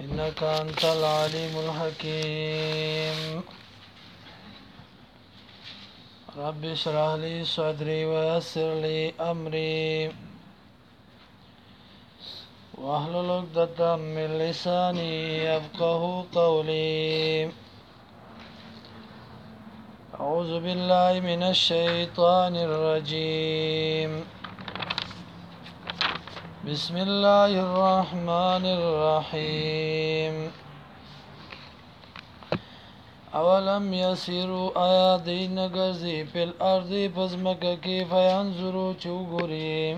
إنك أنت العليم الحكيم رب اشرح لي صدري ويسر لي أمري واحلل عقدة من لساني يفقه قولي أعوذ بالله من الشيطان الرجيم بسم الله الرحمن الرحيم اولم يسيروا آياتين غزي في الارض فزمك كيف ينظروا چوغوري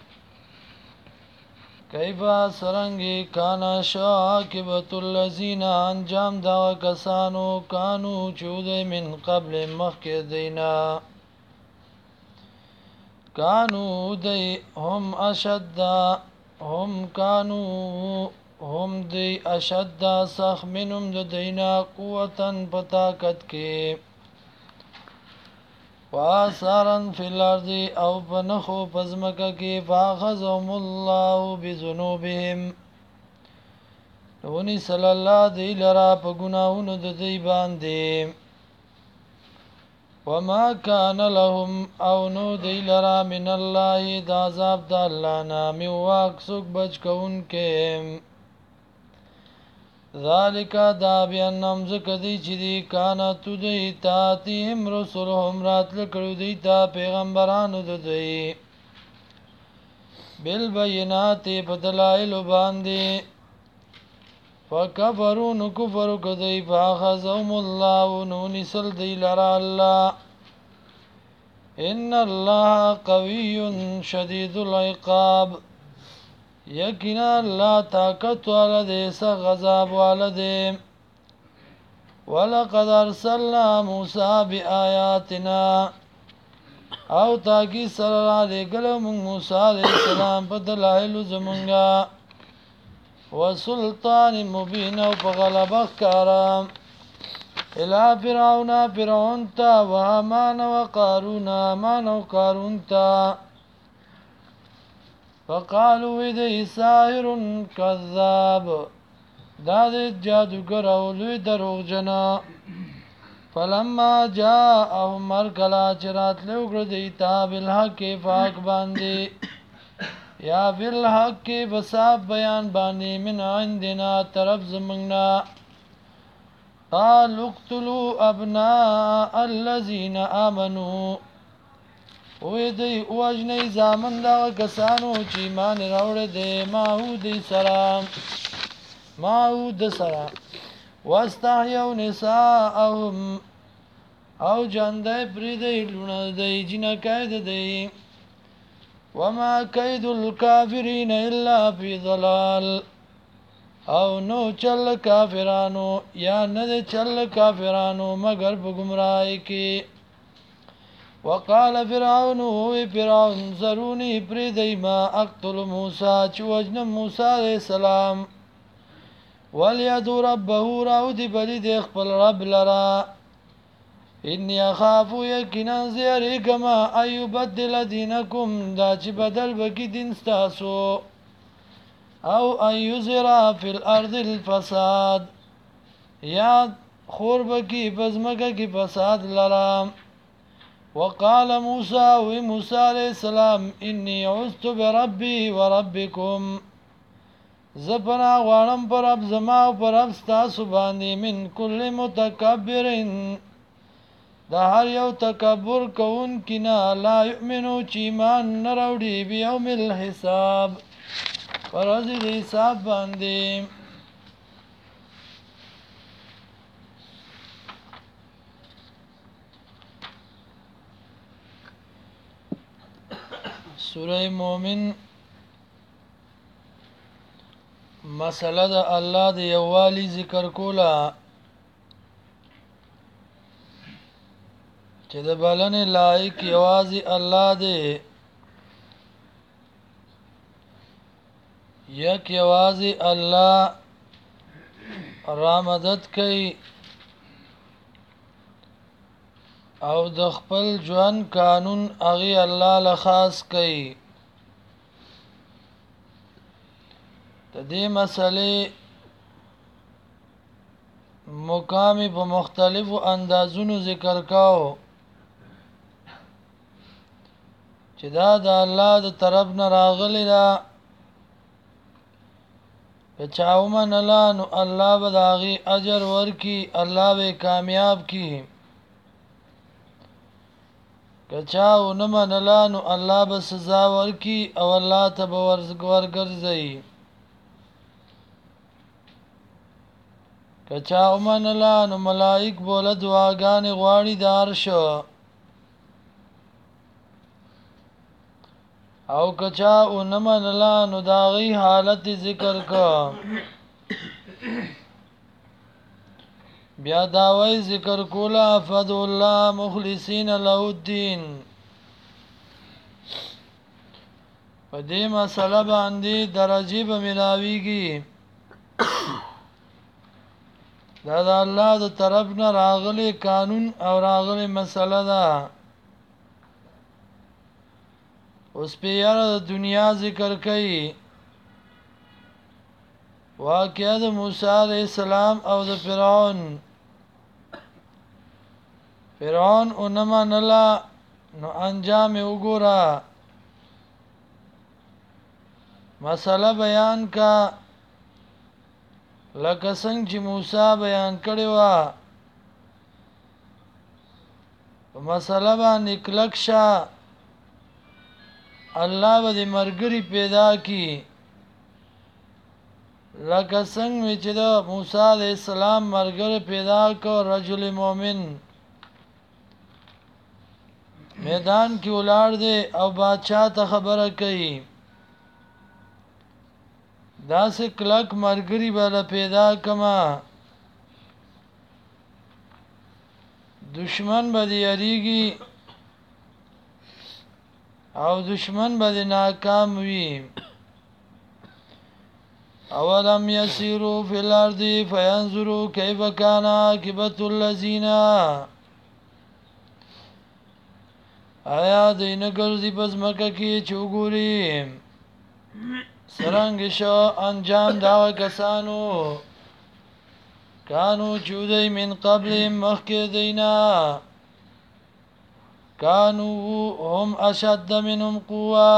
كيف سرنگي كان شاكبت الذين انجام دا کسانو كانوا چود من قبل مخک دینا كانوا دي هم أشد هم كانوا هم دي أشد سخ منهم دينا قوة بطاقت كي وآثارا في الأرض أو فنخو فزمك كي فأخذهم الله بذنوبهم وني صلى الله دي لرا پگناهون دي باندي وما كان لهم او نو دی لرا من الله دا عذاب دا اللہ نا من واق سک بچ کون کے ذالک دا بیانم زکدی چی دی کانتو دی تاتیهم رسولهم رات لکڑو دی تا پیغمبرانو دی بالبینات بدلائل باندی فکفرون کفر کدی فاخذهم الله نونی سل دی لرا اللہ ان اللہ قوی شدید العقاب یقینا اللہ طاقت والدے سغذاب والدے ولقد ارسلنا موسیٰ بآیاتنا او تاکی صلی اللہ علیہ گلم موسیٰ علیہ السلام بدلائل زمنگا وسلطان مبین او پغلبخ کارا الى فرعون تا وهامان وقارون هامان وقارون تا فقالوا اذا ساحر كذاب داد جادوگر اولوی دروغ جنا فلما جاءهم مرکلا چرات لوگر دیتا بالحق فاق باندی یا بالحق بصاب بیان باندی من عندنا طرف زمنگنا قالوا اقتلوا ابناء الذين امنوا وې دی واجنې زامن دا کسانو چې ایمان راوړل دي ماحود سره واستحيوا نساءهم او جاندې پرې دی لونه دی جنہ قید دی وما كيد الكافرين الا في ضلال او نو چل کافرانو یا نه چل کافرانو مگر په گمراهی کې وقال فرعون ذروني پریدی ما اقتل موسی چې وجنم موسی علیہ السلام ولیدو ربه راودی بلید خپل رب لرا انی اخافو یقینا زیریگما ایبدل دینکم دا چې بدل بکی دین ستاسو او ان یزرا فی الارض الفساد یا خورب کی بزمکا کی فساد لرام وقال موسی علیہ السلام انی عوذت بربی وربکم زپنا غوانم پر اب زما پر اب ستاسو باندې من کل متکبرین دا هر یو تکبر کون کنا لا یؤمنو چیمان نروڑی بیوم الحساب فرض حساب باندې سورہ مومن مسله د الله د یووالي ذکر کولا چې د بلنې لایق یوازې الله دی یک یوازې الله را مدد کوي او د خپل ژوند قانون هغه الله له خاص کوي د دې مسلې مقام په مختلفو اندازونو ذکر کاو چې دا د الله د طرف نه راغلی دا که چا ومنله نو الله به د هغې اجر ورکي الله به کامیاب کی که چا ونه منله نو الله به سزا ورکي او الله ته به ورګرځوي که چا ومنله نو ملائک بوله دعاګانې غواړي د عرش او که چا ونه منله نو د هغې حالت ذکر که بیا داوی ذکر کوله فدعوا الله مخلصین له الدین په دې مسله باندې درجې به ملاویږي دا د الله د طرف نه راغلی قانون او راغلی مسله ده اوس په یاره د دنیا ذکر کوي واقعه د موسی علیه السلام او د فرعون ونه منله نو انجام یې وګوره مسله بیان کا لکه څنګه چې موسی بیان کړی وه په مسله باندې کلک شه الله به دې ملګري پیدا کړي لکه څنګه چې د موسی علیه السلام ملګری پیدا کړ رجل مؤمن میدان کې ولاړ دی او بادشاہ ته خبره کوي داسې کلک ملګري به له پیدا کما دشمن به دې یریږي او دشمن به دې ناکام وي اولم یسیروا فی الارض فینظروا کیف کان عاقبة الذین آیا دوی نه ګرځي په ځمکه کې چې وګوري څرنګه شو انجام دغه کسانو کانو چې دوی من قبل مخکې دینا کانو هم اشد منهم قوه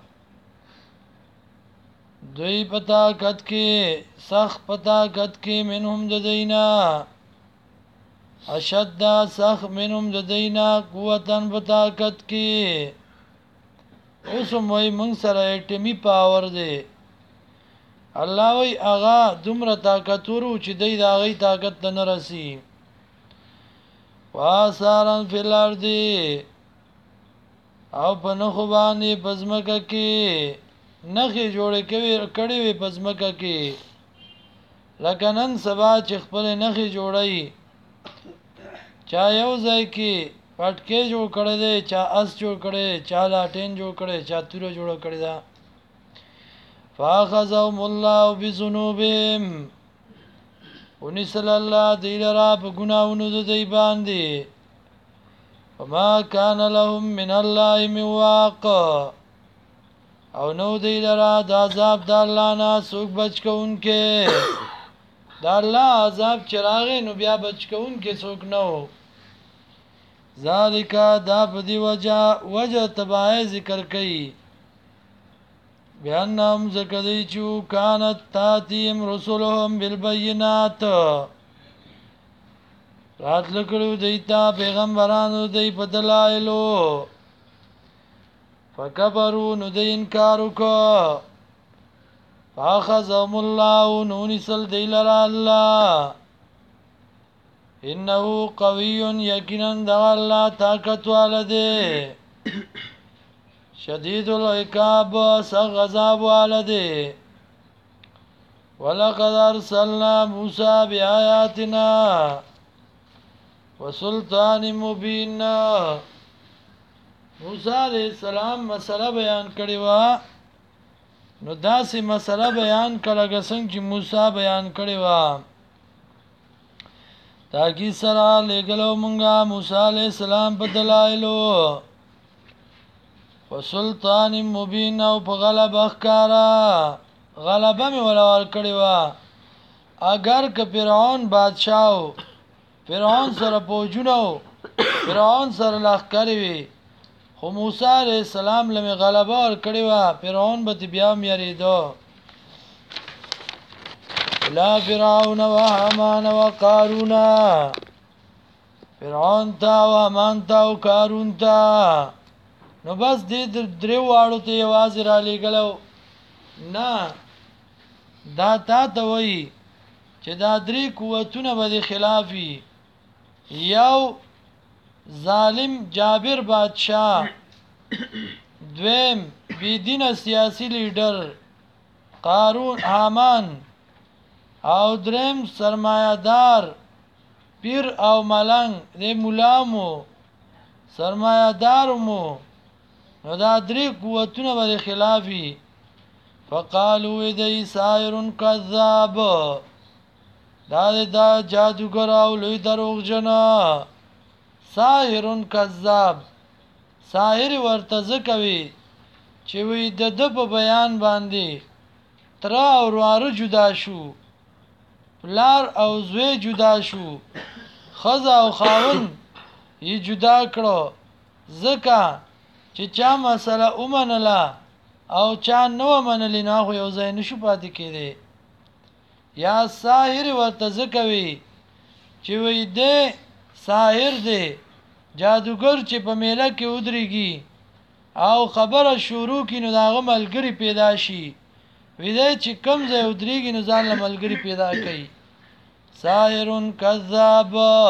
دوی په طاقت کې سخت په طاقت کې منهم د دینا اشد سخت منهم د دینا قوتن په طاقت کې اوس موږ موږ سره اټمی پاور دی الله وی هغه دومره طاقت ورو چې دی د هغې طاقت ته نه رسي وآثارا فی الارض او په نښو باندې په ځمکه کې نخې جوړې کړې وې په ځمکه کې لکه نن سبا چې خپلې نخې جوړوي چا یو ځای کې پټکې جوړ کړی دی چا اس جوړ کړی چا لاټین جوړ کړی چا توره جوړه کړې ده فاخذهم الله بذنوبهم ونسل الله دی لرا په ګناهونو د دوی باندې وما كان لهم من الله من واق او نو دی لرا د عذاب د الله نه څوک بچ کوونکی د الله عذاب چې راغی نو بیا بچ کوونکی څوک نه و ذالک دا په دې وجه تبعه ذکر کوي بیانهم زکدی چو کانت تاتیم رسولهم بالبینات راتل کړو دیتا پیغمبرانو دی په دلایلو فکبروا نو دی انکار وکړه فاخذهم الله نو نسل دی لرا الله انه قوی یقینا دا الله طاقت والده شدید العقاب سخت غضب والده ولقد ارسلنا موسی بآیاتنا وسلطان مبین موسی علیہ السلام مسله بیان کړی و نو داسې مسله بیان کړه څنګه چې موسی بیان کړی و تاکي سره لګلو مونږه موسی علیہ السلام په دلایلو وسلطان مبین او په غلبه ښکارا غلبه می ولا ور کړی و اگر که فرعون بادشاہ فرعون سره پوجونو فرعون سره لخکری وي خو موسی علیہ السلام لمه غلبه ور کړی و فرعون به بیا مریدو لا فرعون و حامان و قارون فرعون تا و حامان تا و قارون تا نو بس دې درې واړو ته یوازې را لېږلو نه دا تا ته وایي چې دا درې قوتونه به د خلافي یو ظالم جابر بادشاہ دویم بيدینه سیاسی لیډر قارون حامان او دریم سرمایه‌دار پیر او ملنګ د مولامو سرمایه‌دارمو نو دا درې قوتونه به خلافي فقالوا دی ساحر کذاب دا جادوګر او لوی دروغجن ساحر کذاب ساحر ورته ځکوي چې وی د په بیان باندې تر او وراره جدا شو پلار او زوی جدا شو خزا او خاون یې جدا کړو ځکه چې چا مسله اومنله او چا نو منلی نه خو یو ځای نشو پاتې کېدی یا ساحر ورته ځکوي چې وی دی ساحر دی جادوګر چې په میله کې ودرېږي او خبره شروع کړي نو دغه ملګری پیدا شي وی دی چې کم ځای ودرېږي نو ځان له ملګری پیدا کوي ساحر کذاب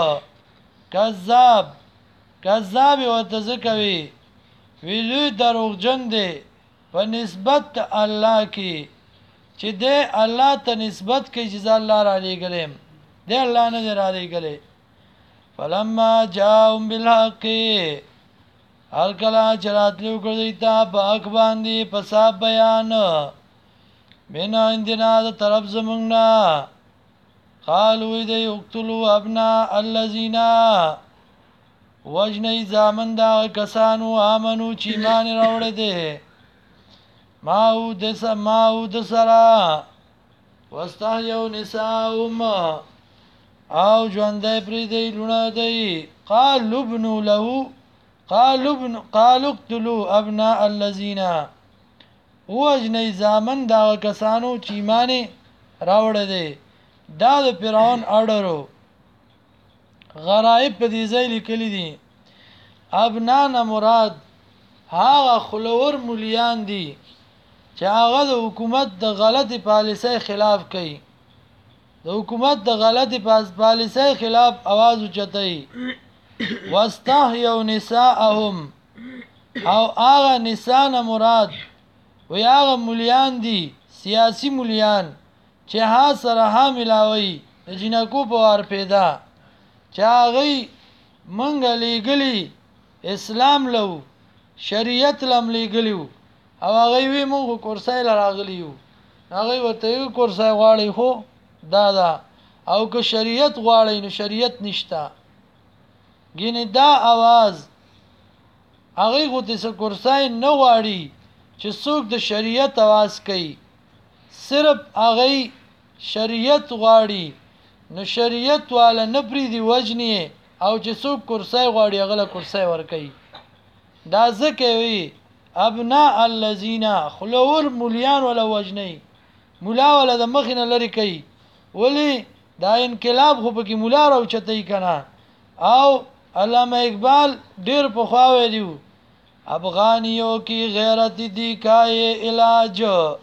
کذاب کذاب ورته ځکوي وی لوی دروغجن دی په نسبت الله کې چې دی الله ته نسبت کوي چې الله را لېږلم دی الله نه را لېږلی فلما جاءهم بالحق الکلا چراتلو کړی تا باک باندې پسا بیان مینا اندنا د طرف زمونږه قالوا دی اقتلوا ابناء الذين وجنی زامن دا کسانو امنو چې ایمان راوړل دي ماو د سرا واستحيوا نساءهم او ژوندې پرې دی لونه دی قالوا ابنوا له قالوا اقتلوا ابناء الذين وجنی زامن دا کسانو چې ایمان راوړل دي دا د فرعون اورو غرائب په دې ځای لیکلي دي ابنان مراد هغه خلور مولیان دي چې هغه د حکومت د غلطي پالیسۍ خلاف کوي د حکومت د غلطي پالیسۍ خلاف आवाज اوچتای واستحيوا نساءهم او هغه نساء نه مراد وی هغه مولیان دي سیاسی مولیان چې ها سره ها ملاوي د جنکو په وار پیدا چاغي منګ لګلی اسلام لو شریعت لم لګلیو او هغه وی مونږ کورسای لراغلیو هغه ورته کورسای غواړي خو دا او که شریعت غواړي نو شریعت نشتا ګینه دا आवाज هغه غوته څه کورسای نه غواړي چې څوک د شریعت आवाज کوي صرف هغه شریعت غواړي نو شریعت والا نپری دی وجنی او چې څوک کرسای غواړي غله کرسای ور کوي دا ځکه وی ابناء الذين خلور مولیان ولا وجنی مولا ولا د مخینه لري کوي ولی دا انقلاب خو پکې مولا راو چتای کنه او علامه اقبال ډیر په خوا ویلو افغانیو کی غیرت دی کای علاج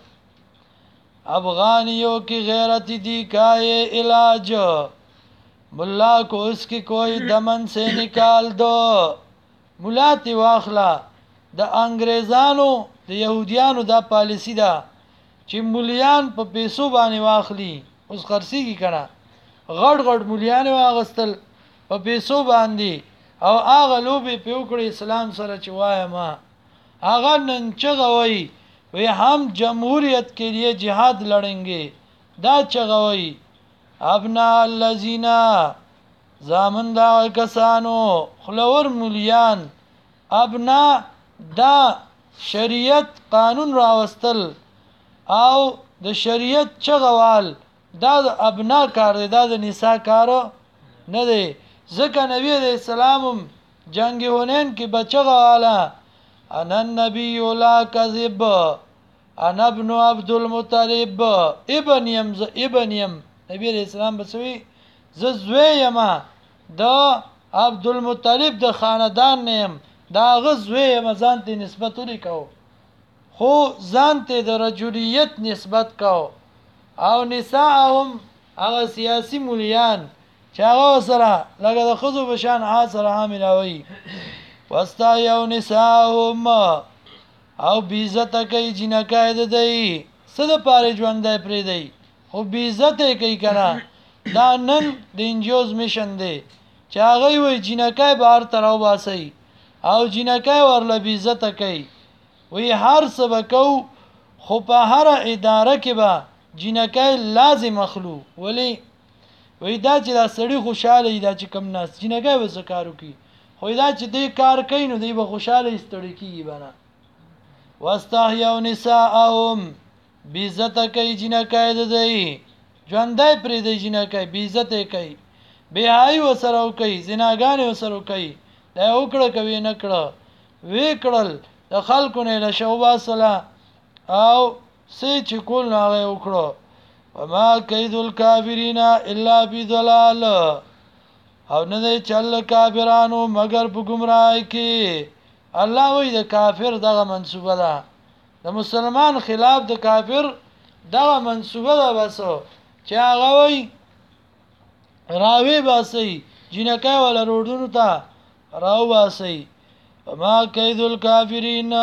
افغانیوں کی غیرت دی کائے علاج ملا کو اس کی کوئی دمن سے نکال دو ملا تی واخلا د انګریزانو د يهوديانو دا پالیسی ده چې مولیان په پیسو باندې واخلي اوس خرسيږي کنه غړ غړ مولیان واغستل په پیسو باندې او هغه لوبي په وکړي اسلام سره چې وایم هغه نن چغوي وی हम जमहूरियत के लिए जिहाद लड़ेंगे دا چغوي ابنا الذين زامندا کسانو خلور مولیان ابنا دا شریعت قانون راوستل او د شریعت چغوال دا د ابنا کار دی دا د نساء کار نه دی ځکه نبی علیہ السلام جنگ حنین کې بچغه والا انا النبی لا کذب انا ابن عبد المطلب ابن یم نبی علیہ السلام بسوی زوی یما د عبد المطلب د خاندان نیم دا غزوی یما ځان ته نسبت ولیکو خو ځان ته د رجولیت نسبت کو او نساءهم هغه سیاسی مولیان چې هغه سره لکه د خزو بشان سره حامل وي واستایو نساءهم او بیزت کوي جنکای د دی صد پاره ژوند دی پرې دی خو بیزت کوي کنه دا نن د انجوز میشن دی چې هغه وي جنکای بهر تراو باسي او جنکای ورله بیزت کوي وی هر سبکو خو په هر اداره کې به جنکای لازم مخلو ولی وی دا چې دا سړی خوشاله دا چې کم ناس جنکای وسه کارو کی خو دا چې دې کار کوي نو دی به خوشاله استړی کیږي بنا واستحیوا نساءهم بیزت کوي جنکای د دی ژوندای پرې دی جنکای بیزت کوي بهای وسره کوي زناګان وسره کوي دا وکړه کوي نه کړه وی کړل د خلکو نه له شوبا صلا او سې چې کول نه وکړو وما کید الکافرین الا فی ضلال او نه دی چل کافرانو مگر په گمراهی کې الله وی د کافر دغه منسوبه ده د مسلمان خلاف د کافر دغه منسوبه ده بس چې هغه وی راوی باسي جنکای ولا روډونو ته راو باسي وما کید الکافرین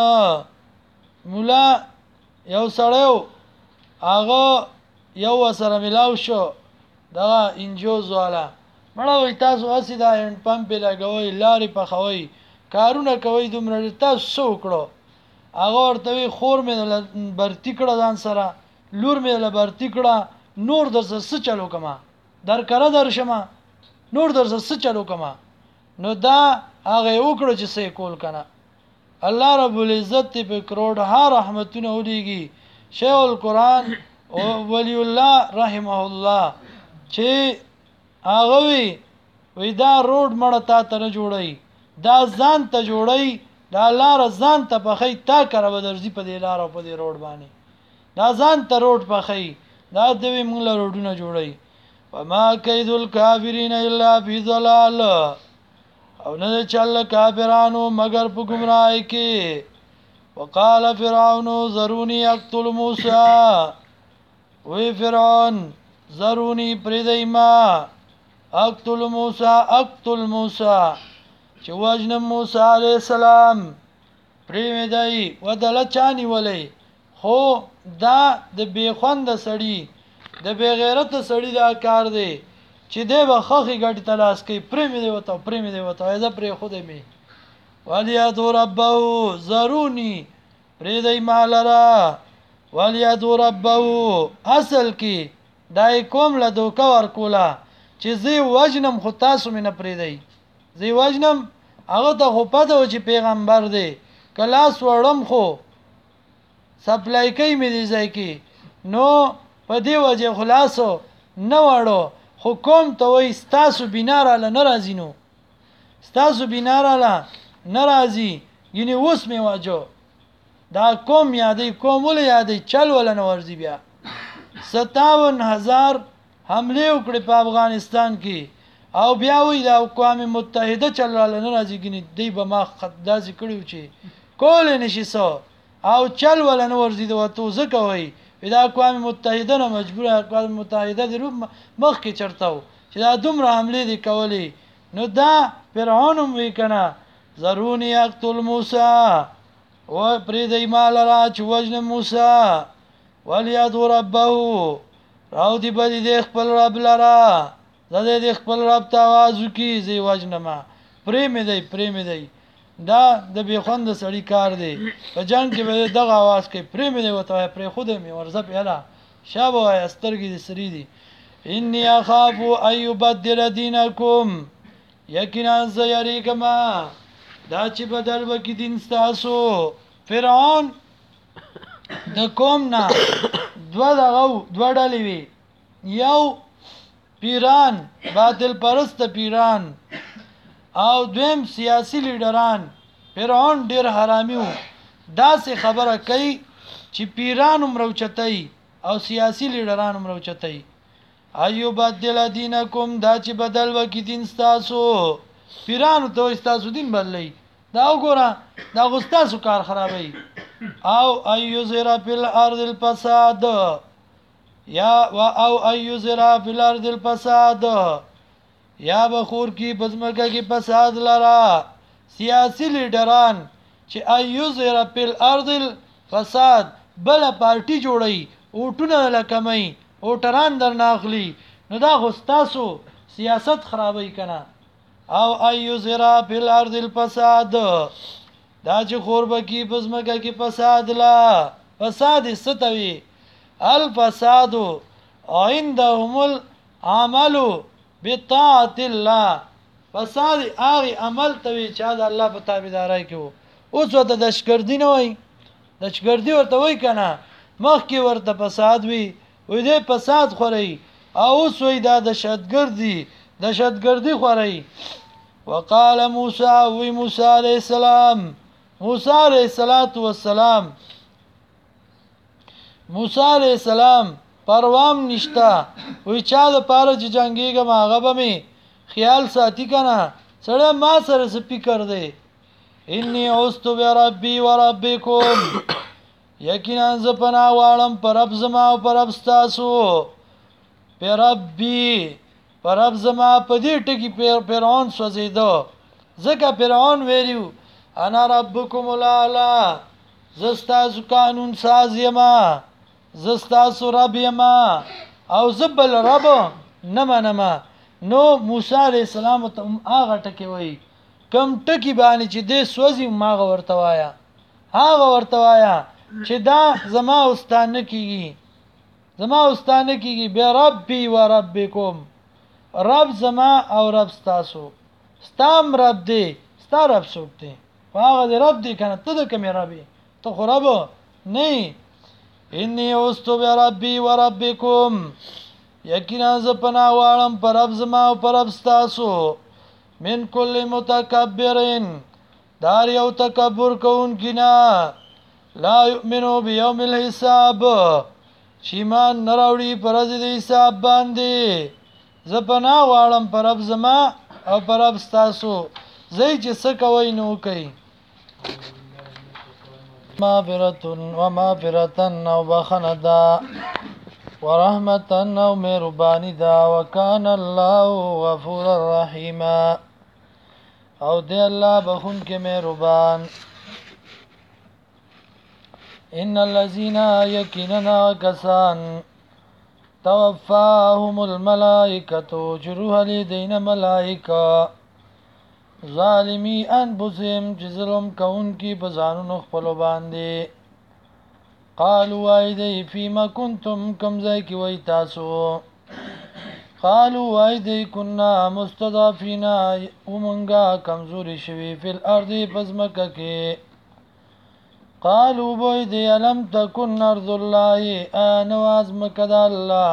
مولا یو سړیو هغه یو سره ملاو شو دا انجوز والا مړه وي تاسو اسی دا هند پمپ لګوي لاري په خوي کارونه کوي دومره تاسو وکړو هغه ورته خور مې برتی کړه ځان سره لور مې برتی کړه نور درس څه چلو کما در کړه در شمه نور درس څه چلو کما نو دا هغه وکړو چې څه کول کنه الله رب العزت په کروڑ ها رحمتونه ولېږي شیخ القرآن او ولی الله رحمه الله چې هغه وی دا روډ مړه تا ته جوړي دا ځان ته جوړي دا لار ځان ته پخې تا کړه بدرځي په دې لار او په دې روډ باندې دا ځان ته روډ پخې دا دوی موږ له روډونه جوړي وما کید الکافرین الا فی ضلال او نه چل کافرانو مگر په گمراهی کې وقال فرعون ذروني اقتل موسی وی فرعون ذروني پردیما اقتل موسی چې وجنم موسی علیہ السلام پرې دی ودل چانی ولې خو دا د بیخوند سړی د بی غیرت سړی دا کار دی چې دی به خخي ګټ تلاش کوي پرې مې دی وته ایزه پرې خود می ولیادو ربه ذروني پرې دی مالرا ولیادو ربه اصل کې دای کوم له دوکا ور کولا چې زی وجنم خو تاسو مې نه پرې دی زی وجنم هغه ته خو پته و چې پیغمبر دی کلاس وړم خو سپلای کوي مې دی ځای کې نو په دی وجه خلاصو نه وړو خو کوم ته وای ستاسو بینار له ناراضی نو ستاسو بینار له ناراضی یعنی اوس می واجو دا کوم یادې کوم ول یادې چل ول نه ورزی بیا 57000 حمله وکړي په افغانستان کې او بیا وی د اقوام متحده چل له ناراضی ګنی دی به ما خدازي کړیو چې کول نشي سو او چل ول نه ورزی د وته زکوي دا اقوام متحده نه مجبوره اقوام متحده د روم مخ کې چرتاو چې دا دومره حمله دي کولی نو دا فرعون وی کنه ذروني اقتل موسی و پریدای مال را چې وجن موسی ولیادو ربه راو دی بدی د خپل رب لرا زده د خپل رب ته आवाज وکي زی وجنما پرې مې دی دا د بیخوند سړی کار دی په جنگ کې به دغه आवाज کوي پرې مې وته پرې خود مې ورزه پیاله شابه استرګې د سری دي انی اخاف ایبدل دینکم یقینا زیریکما دا چې بدل وکي دین تاسو فرعون د قوم نه دوه ډلې وي یو پیران باطل پرست پیران او دویم سیاسی لیډران فرعون ډیر حرامي وو دا سه خبره کوي چې پیران مروچتای او سیاسی لیډران مروچتای ایو بدل دینکم دا چې بدل وکي دین تاسو پیرانو ته تاسو دین بدلای دا وګوره دا غستاسو کار خرابای او ایو زرا فل ارض الفساد یا او ایو زرا فل ارض الفساد یا بخور کی بزمکه کی فساد لرا سیاسی لیډران چې ایو زرا فل ارض الفساد بل پارٹی جوړی اوټونه لکمای اوټران در ناخلی نو دا غستاسو سیاست خرابای کنه او ایو زرا فل ارض الفساد دا چې خوربه کی بزمکه کی فساد لا فساد ستوي الفساد عندهم العمل بطاعت الله فساد هغه عمل توي چې د الله په تابعداري کې وو اوس ته دشګردي نه وای دشګردي ورته وای کنه مخکې ورته فساد وي وې دې فساد خوري او اوس وای دا دشتګردي خوري وقال موسی وی موسی عليه السلام موسی عليه السلام موسی عليه السلام پروام نشتا وی چا د پاره چې جنگيګم هغه به می خیال ساتي کنه سره ما سره سپیکر دی انی اوستو بربی و ربکم یقینا ز پنا والم پرب زما او پرب تاسو پربی پرب زما پدې ټکی فرعون سوځیدو زکه فرعون ویریو انا ربکم الاعلى زستا قانون سازیما زستا رب یما او زبل رب نما نو موسی علیہ السلام ته هغه ټکی وای کم ټکی باندې چې دې سوځي ماغه ورته وایا هغه ورته وایا چې دا زما واستانه کیږي به ربي و ربکم رب زما او رب تاسو ستام رب دی ستا رب څوک دی هغه دې رب دی کنه ته د کوم ربي ته خو رب نه انی اوستو بربی و ربکم یقینا ز پنا والم پر رب زما او پر رب تاسو من کل متکبرین دار یو تکبر کون کینا لا یؤمنو بیوم الحساب شیمان نراوړي پر ورځ د حساب باندې ز پنا والم پر رب زما او پر رب تاسو زئی چې څه کوي نو کوي مغفرة او بخندا ورحمة او مهرباني دا وکان الله غفور رحیم او دی الله بخون کې مهربان ان الذين يكننا كسان توفاهم الملائكة جروح لدين ملائكة ظالمی انفسهم چې ظلم کوونکي په ځانونو خپلو باندې قالوا ایدی فیما کنتم کم ځای کې وای تاسو قالوا ایدی کنا مستضعفین ومنګه کمزوري شوي فی الارض پزمکه کې قالوا بویدی الم تکن ارض الله انواز مکد الله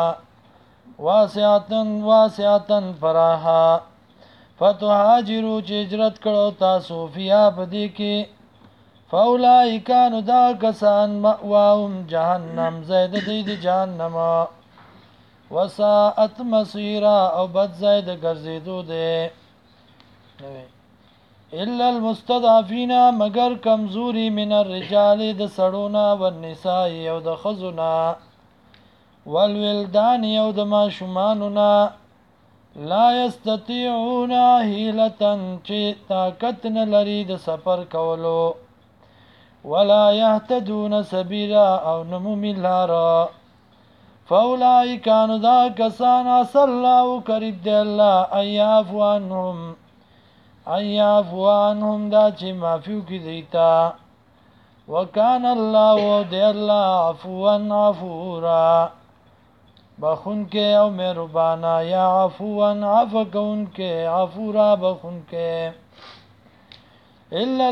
واسعتن فراها فتهاجروا چې هجرت کړو تاسو فیا بدی کې فاولئک کانوا دا کسان مأواهم جهنم زید دید جهنم وساءت مصيرا او بد زید ګرځیدو ده الا المستضعفين مگر کمزوري من الرجال د سړونا والنساء او د خزنا والولدان او د ماشوماننا لا یستطيعون حیلتن چې طاقت نه لري د سفر کولو ولا يهتدون سبیلا او نمومی لارا فاولئک کانوا دا کسان عسى الله قریب دی الله ایعفو عنهم دا چې معفو کی دیتا وکان الله دی الله عفوا غفورا بخون کے او مہربانا یا عفوا عفو کون کے غفورا بخون کے الا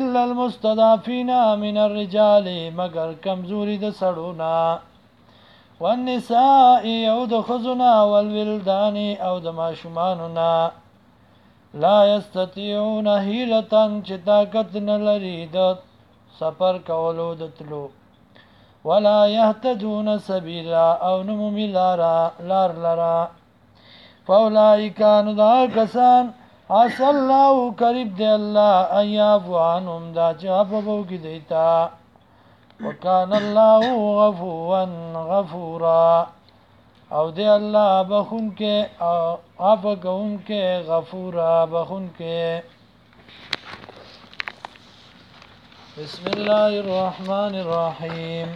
المستضعفین من الرجال مگر کمزوری د سړونا والنساء او د خزنا والولدان او د ماشوماننا لا یستطيعون حیلتا چې طاقت نه لري د سفر کولو د تلو ولا يهتدون سبيلا او نمومي لار لرا فاولئک ان دا کسان عسى الله قریب دی الله ان يعفو عنهم دا چې عفو کوي دیتا وکان الله غفوا غفورا او دی الله بخون کې عفو کوم کې غفورا بخون کې بسم الله الرحمن الرحيم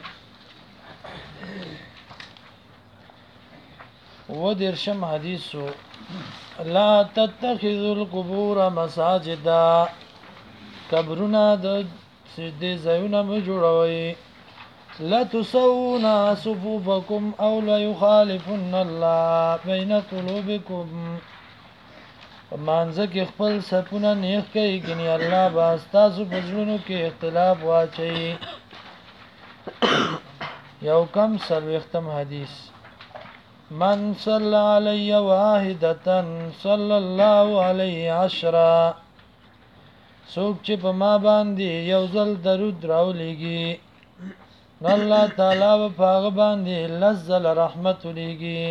ودرشم حدیثو لا تتخذوا القبور مساجدا قبرنا د سجدي زيونه مجوړوي لا تسوون صفوفكم او لا يخالفن الله بين قلوبكم مانځه کې خپل سپونه نیخ کوي کني الله با تاسو په ژوندونو کې اختلاف واچي یو کم سلوختم حدیث من صلى علي واحدة صلى الله عليه عشرا سوک چې په ما باندې یو ځل درود راولېږي الله تعالی په هغه باندې لزل رحمت لېږي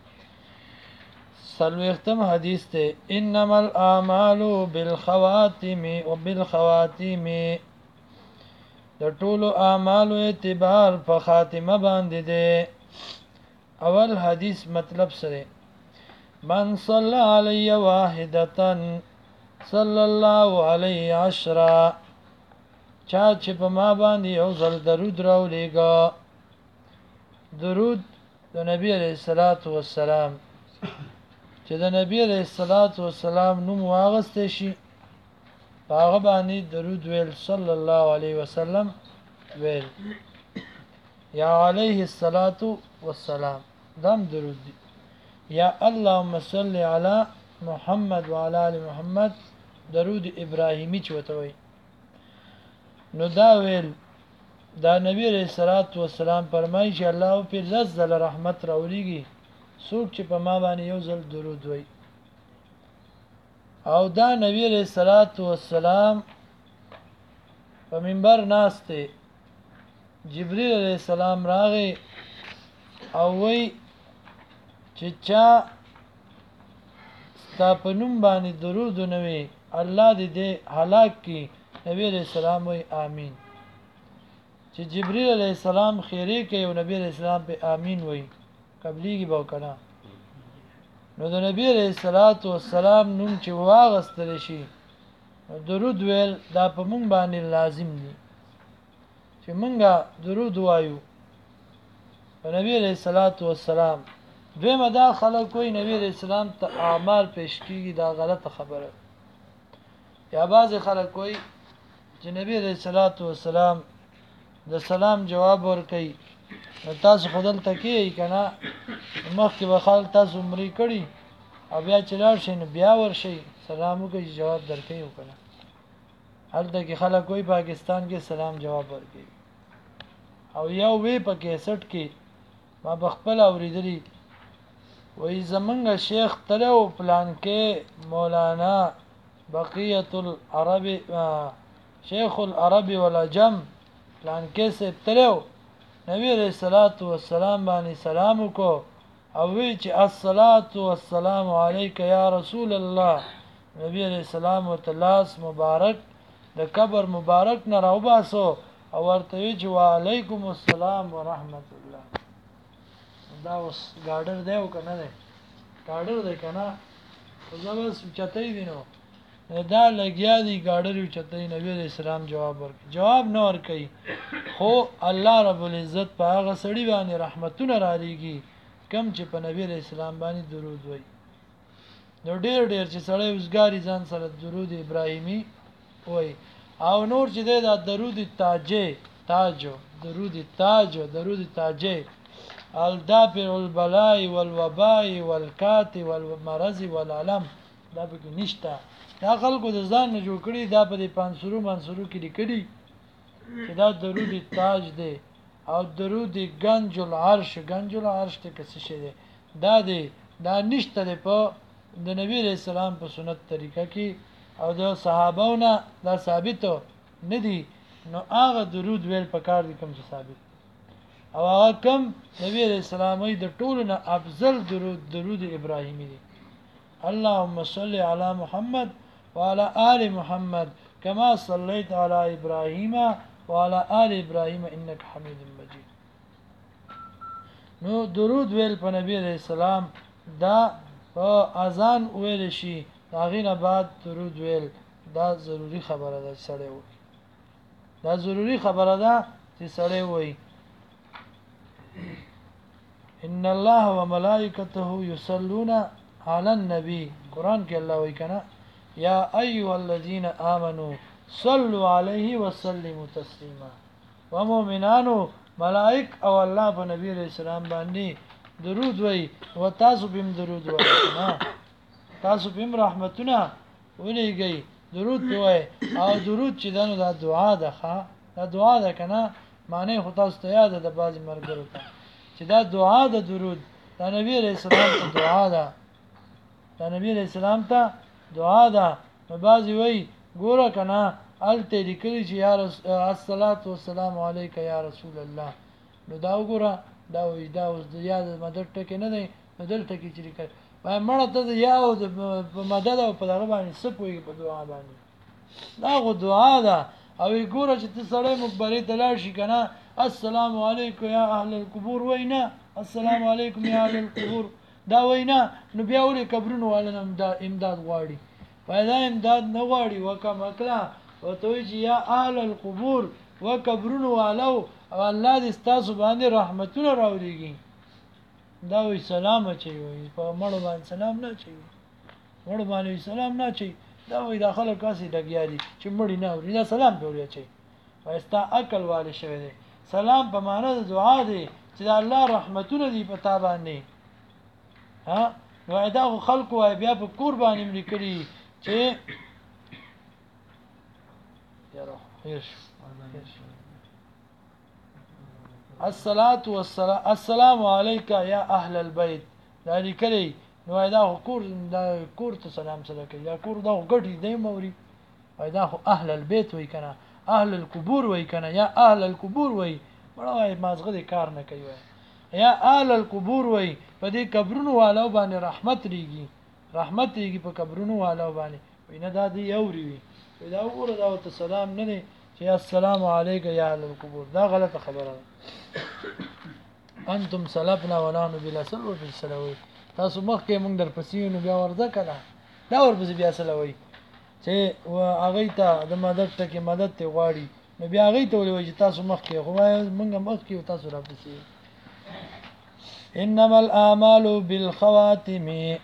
سلوختم حدیث ته انما الاعمال بالخواتم وبالخواتم د ټولو اعمالو اعتبار په خاتمه باندې ده اول حدیث مطلب سره من صلى علي واحدة صلى الله عليه عشرا چا چې په ما باندې یو ځل درود راولېږه درود د نبی عليه الصلاة والسلام چې د نبی عليه الصلاة والسلام نوم واغسته شي هغه باندې درود ویل صلی الله علیه وسلم ویل یا علیه الصلاة والسلام دام درود دی یا اللهم صل علی محمد وعلى ال محمد درود ابراهیمی چوتوي نو دا ویل دا نبی علیہ الصلوۃ والسلام فرمایي چې الله په لزل رحمت راولېږي څوک چې په ما باندې یو ځل درود وایي او دا نبی علیہ الصلوۃ والسلام په منبر ناشته جبرئیل علیہ السلام راغی او وی چې چا ستا په نوم باندې درود نوي الله دې هلاک کی نبی علیہ السلام وی آمین چې جبرئیل علیہ السلام خیره کوي او نبی علیہ السلام په آمین وی قبليږي به کړه نو د نبی علیہ الصلوۃ والسلام نوم چې واغستل شي درود ویل دا په مونږ باندې لازم دي چې مونږه درود وایو په نبی علیہ الصلوۃ والسلام دویمه دا خلک کوئی نبی علیہ السلام ته اعمال پیش کیږي دا غلطه خبره یا بعض خلک کوئی چې نبی علیہ الصلوۃ والسلام د سلام جواب ورکړي تاسو خدل تکي کنه مخکې به خال تاسو عمرې کړي او بیا چلار شي بیا ورشي سلامو کې جواب درکې وکړه هلته کې خلک کوئی پاکستان کې سلام جواب ورکړي او یو وی په کیسټ کې ما بخپل اوریدلی وای زمنګ شیخ تلو پلان کې مولانا بقیت العرب شیخ العرب والعجم پلان کې سه تلو نبی علیہ الصلوۃ والسلام باندې سلام کو او وی چې الصلاۃ والسلام علیک یا رسول الله نبی علیہ السلام وتلاس مبارک د قبر مبارک نه راوباسو او ورته وی چې وعلیکم السلام ورحمت الله دا اوس ګاډر دی او کنه دی ګاډر دی کنه خو زما چتای دی نو دا لګیا دی ګاډر یو چتای نبی علیہ السلام جواب ورکړي جواب نه ورکړي خو الله رب العزت په هغه سړي باندې رحمتونه را لېږي کم چې په نبی علیہ السلام باندې درود وایي نو ډېر چې سړی وزګاری ځان سره درود ابراهیمی وایي او نور چې دا درود تاجو درود تاجه الدافع البلاء والوباء والکات والمرض والعلم دا به نشته دا خلکو د ځان نه جوړ کړي دا په 500 منصورو کې لیکلي چې دا درود تاج دی او درود گنج العرش ته کس شه دی دا نشته دی په د نبی رسول الله په سنت طریقه کې او د صحابهونو دا ثابت نه دي نو هغه درود ویل پکار دي کوم چې ثابت او هغه کوم نبی رسول الله د ټولو نه افضل درود ابراهیمی دی اللهم صل علی محمد وعلى آل محمد كما صليت على إبراهيم وعلى آل إبراهيم إنك حميد مجيد نو درود ویل په نبی علیہ السلام دا اذان ویل شي دا غینه بعد درود ویل دا ضروری خبره ده سړی وي دا ضروری خبره ده چې سړی وي ان الله وملائکته یصلون علی النبی قران کې الله وایي کنه یا ایها الذین آمنوا صلوا علیه وسلموا تسلیما ومؤمنانو ملائک او الله په نبی رسول الله باندې درود وای او تاسو بهم درود وای نه تاسو بهم رحمتونه ولېږئ درود وای او درود چې دنو دا دعا ده ښا دا دعا ده کنه معنی خو تاسو ته یاد ده بعض مرګرو ته چې دا دعا ده درود دا نبی رسول الله ته دعا ده دا نبی رسول الله ته دعا ده نو بعضی وای ګوره کنه الته لیکلی چې یا الصلاه والسلام علیک یا رسول الله نو دا وګوره دا وی دا اوس د یاد مدد ټکی نه دی مدد ټکی چې لیکل وای مړه ته یا او د مدد او په دغه باندې سپوي په دعا باندې دا غو دعا ده او ګوره چې ته سړی مقبره ته لاړ شي کنه السلام علیکم یا اهل القبور وینا السلام علیکم یا اهل القبور دا وینا نو بیا ولې قبرونو والنه امداد غواړي پیدا امداد نه غواړي وکم کړه او ته چې یا اهل القبور وکبرونو والو او الله دې تاسو باندې رحمتونه راوړيږي دا وی سلام چي وي په مړو باندې سلام نه چي مړو باندې سلام نه چي دا وی داخله کاسي دګیاري چې مړی نه اوري دا سلام پیوړي چي واستا عقل والي شوی دی سلام په معنا د دعا دی چې الله رحمتونه دې پتا باندې ها نو دا خلق وای بیا په قرباني ملکري چې یاره السلام علیک یا اهل البيت دا لیکلی نو دا کور ته سلام سره کوي یا کور دا غټي دی موري دا خو اهل البيت وای کنه اهل القبور وای کنه یا اهل القبور وای وای مازغه دي کار نه کوي یا اهل القبور وای په دې قبرونو والو باندې رحمت ریږي په قبرونو والو باندې وینه دا دی اوري وي دا وګوره دا ته سلام نه دی چې السلام علیک یا اهل القبور دا غلطه خبره ده انتم سلفنا ونحن بلا سلو فی السلوی تاسو مخکې مونږ در پسې نو بیا ورځه کړه دا ورپسې بیا سلوی چې هغه ته د مدد ته مدد ته غواړي نو بیا هغه ته ولې چې تاسو مخکې خو مونږ مخکې او تاسو را پسې انما الاعمال بالخواتم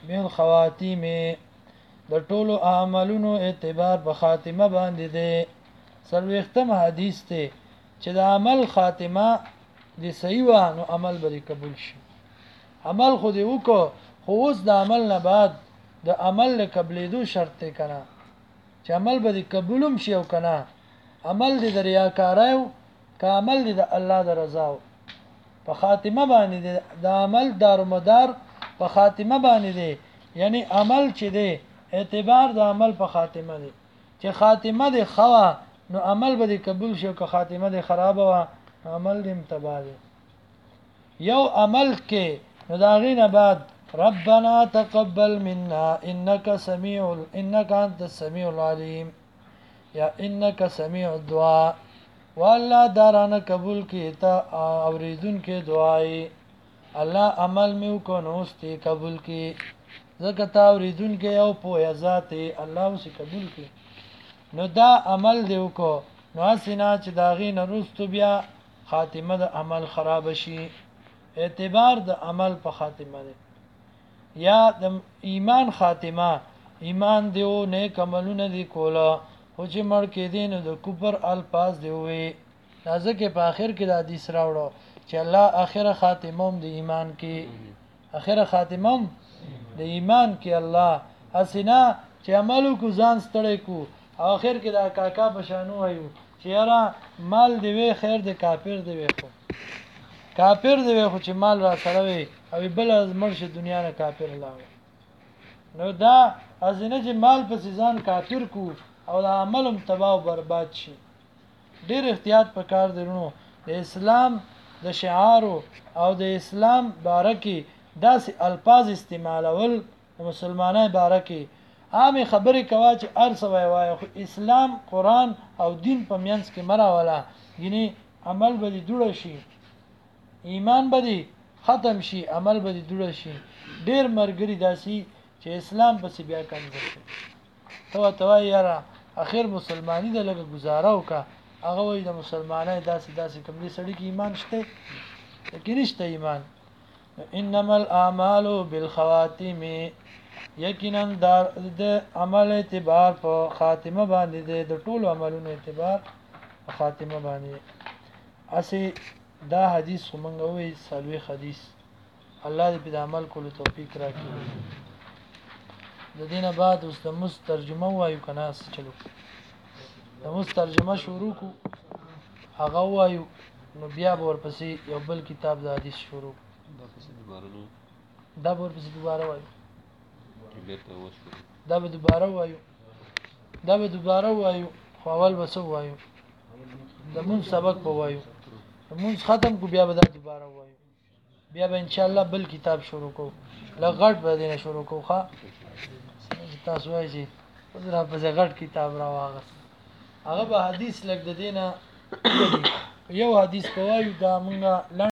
د ټولو اعمالونو اعتبار په خاتمه باندې دی سلوختم حدیث ته چې د عمل خاتمه د صحیح و نو عمل به قبول شي عمل خو دی وکړو خو اوس د عمل نه بعد د عمل قبلېدو شرط دی کنه چې عمل به قبولم شي او کنه عمل د ریاکارایو که عمل د الله د رضا په خاتمه باندې د عمل دارمدار په خاتمه باندې دی یعنی عمل چې دی اعتبار د عمل په خاتمه دی چې خاتمه دی خوا نو عمل به قبول شي او که خاتمه دی خراب وا عمل دې متبادل یو عمل کې نو دا غینه بعد ربنا تقبل منا انك انت السميع العليم یا انك سميع الدعاء والله دارانه قبول کی تا اوریدون کې دعای الله عمل میو کو نوستي قبول کی زکه تا اوریدون کې او په ذات الله اوس قبول کی نو دا عمل دیو کو نو اسینا چې داغي نرستو بیا خاتمه د عمل خراب شي اعتبار د عمل په خاتمه دی یا د ایمان خاتمه ایمان دیو نیک عملونه دی کولا خو چې مړ کې دین د کفر الفاظ دی وي ځکه په اخر کې د حدیث راوړو چې الله اخره خاتمه د ایمان کې اخره خاتمه د ایمان کې الله اسینا چې عملو کو ځان ستړی کو اخر کې دا کاکا بشانو وایو چې یاره مال دی وی خیر دی کافر دی وی خو کافر دی خو چې مال را سره وي او بل مرشه دنیا نه کافر لاوي نو دا ازنه چې مال په ځان کافر کو او د عملم تباہ او برباد شي ډیر احتیاط پکار درنو د اسلام د شعار او د اسلام بارکی داسې الفاظ استعمالول د مسلمانانو بارکی عامه خبرې کوا چې ارسه وای خو اسلام قران او دین په مینس کې مراوله یعنی عمل به جوړ شي ایمان به ختم شي عمل به جوړ شي ډیر مرګري داسي چې اسلام پس بیا کمزور شي تو یاره اخر مسلمانی د لګه گزاره وکا هغه وای د مسلمانانو داسې کوم دي سړی کې ایمان شته لیکن نشته ایمان انما الاعمال بالخواتم یقینا د عمل اعتبار په خاتمه باندې د ټولو عملونو اعتبار په خاتمه باندې اسی دا حدیث کومنګ وې سلوي حدیث الله دې په عمل کولو توفیق راکړي د دینه بعد اوس د مسترجمه وایو کنه چلو د مسترجمه شروع کو هغه وایو نو بیا ورپسې یو بل کتاب د حدیث شروع دا ورپسې دوباره وایو دا به دوباره وایو خو اول بس وایو د مون سبق په وایو مون ختم کو بیا به دا دوباره وایو بیا به ان شاء الله بل کتاب شروع کو لغړ به دینه شروع کو ښا تاسو وایي زه په غټ کتاب را واغس هغه به حدیث لګ د دینه یو حدیث کوي دا مونږه